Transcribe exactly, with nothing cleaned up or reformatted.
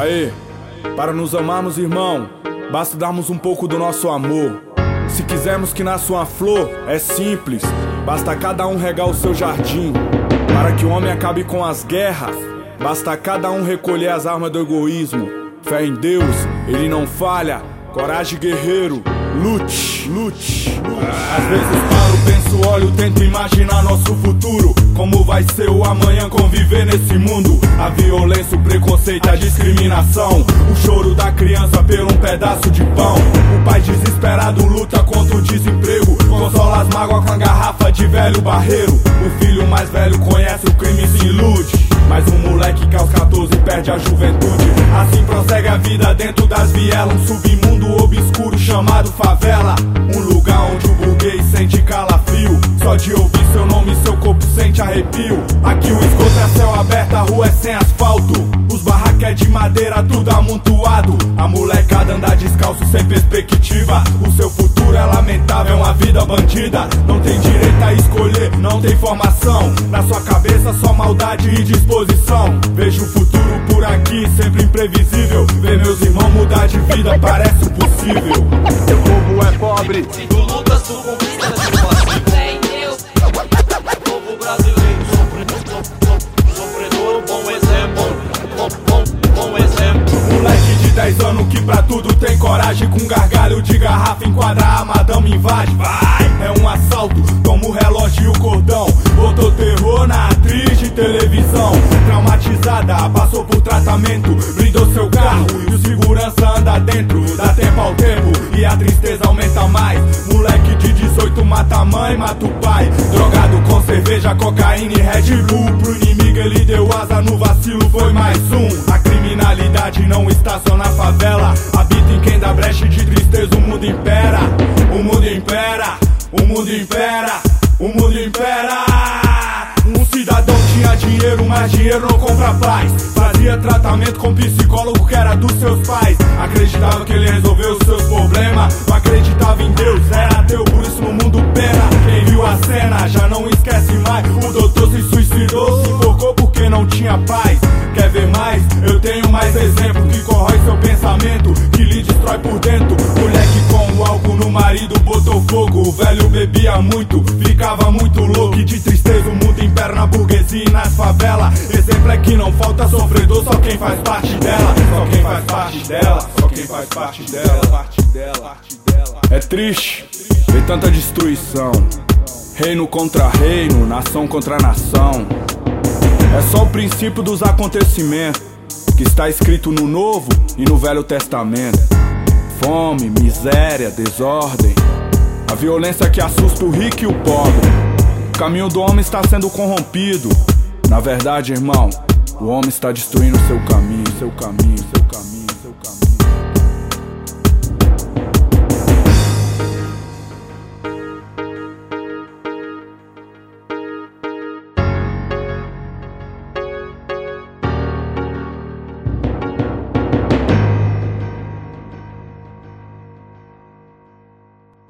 Aê, para nos amarmos, irmão, basta darmos um pouco do nosso amor. Se quisermos que nasça uma flor, é simples, basta cada um regar o seu jardim. Para que o homem acabe com as guerras, basta cada um recolher as armas do egoísmo. Fé em Deus, ele não falha, coragem guerreiro, lute, lute, lute. Às vezes paro, penso, olho, tento imaginar nosso futuro. Como vai ser o amanhã conviver nesse mundo? A violência, o preconceito, a discriminação, o choro da criança por um pedaço de pão. O pai desesperado luta contra o desemprego, consola as mágoas com a garrafa de velho barreiro. O filho mais velho conhece o crime e se ilude, mas um moleque que aos quatorze perde a juventude. Assim prossegue a vida dentro das vielas, um submundo obscuro chamado favela. Um lugar onde o burguês sente calafrio, só de ouvir seu nome seu corpo sente arrepio. Aqui o esgoto é céu aberto, a rua é sem asfalto, os barracos é de madeira, tudo amontoado. A molecada anda descalço sem perspectiva, o seu futuro é lamentável, é uma vida bandida. Não tem direito a escolher, não tem formação, na sua cabeça só maldade e disposição. Vejo o futuro por aqui, sempre imprevisível. Ver meus irmãos mudar de vida parece impossível. O povo é pobre, tu lutas, tu conquistas, tu faz sem Deus. O povo brasileiro sofredor, sofredor, bom exemplo, bom, bom, bom exemplo. Moleque de dez anos que pra tudo tem coragem, com gargalho de garrafa enquadra a madame invade. Vai! É um assalto, toma o relógio e o cordão, botou terror na atriz de televisão. Traumatizada, passou por tratamento, blindou seu carro e o segurança anda dentro. Dá tempo ao tempo e a tristeza aumenta mais. Moleque de dezoito mata a mãe, mata o pai. Drogado com cerveja, cocaína e Red Bull. Pro inimigo ele deu asa, no vacilo foi mais um. A criminalidade não está só na favela, habita em quem dá brecha de tristeza, o mundo impera. O mundo impera, o mundo impera, o mundo impera. Um cidadão tinha dinheiro, mas dinheiro não compra paz. Fazia tratamento com psicólogo que era dos seus pais. Acreditava que ele resolveu os seus problemas, não acreditava em Deus, era ateu, por isso no mundo pena. Quem viu a cena já não esquece mais. O doutor se suicidou, se enforcou porque não tinha paz. Quer ver mais? Eu tenho mais exemplo que corrói seu pensamento, que lhe destrói por dentro. Moleque com o álcool no marido botou fogo, o velho bebia muito, ficava muito louco. E de tristeza o mundo impera na burguesia e nas favelas. Exemplo é que não falta sofredor, só quem faz parte dela. Só quem faz parte dela, só quem faz parte dela, parte dela, parte dela. É triste ver tanta destruição, reino contra reino, nação contra nação. É só o princípio dos acontecimentos que está escrito no Novo e no Velho Testamento. Fome, miséria, desordem, a violência que assusta o rico e o pobre. O caminho do homem está sendo corrompido. Na verdade, irmão, o homem está destruindo seu caminho, seu caminho, seu caminho.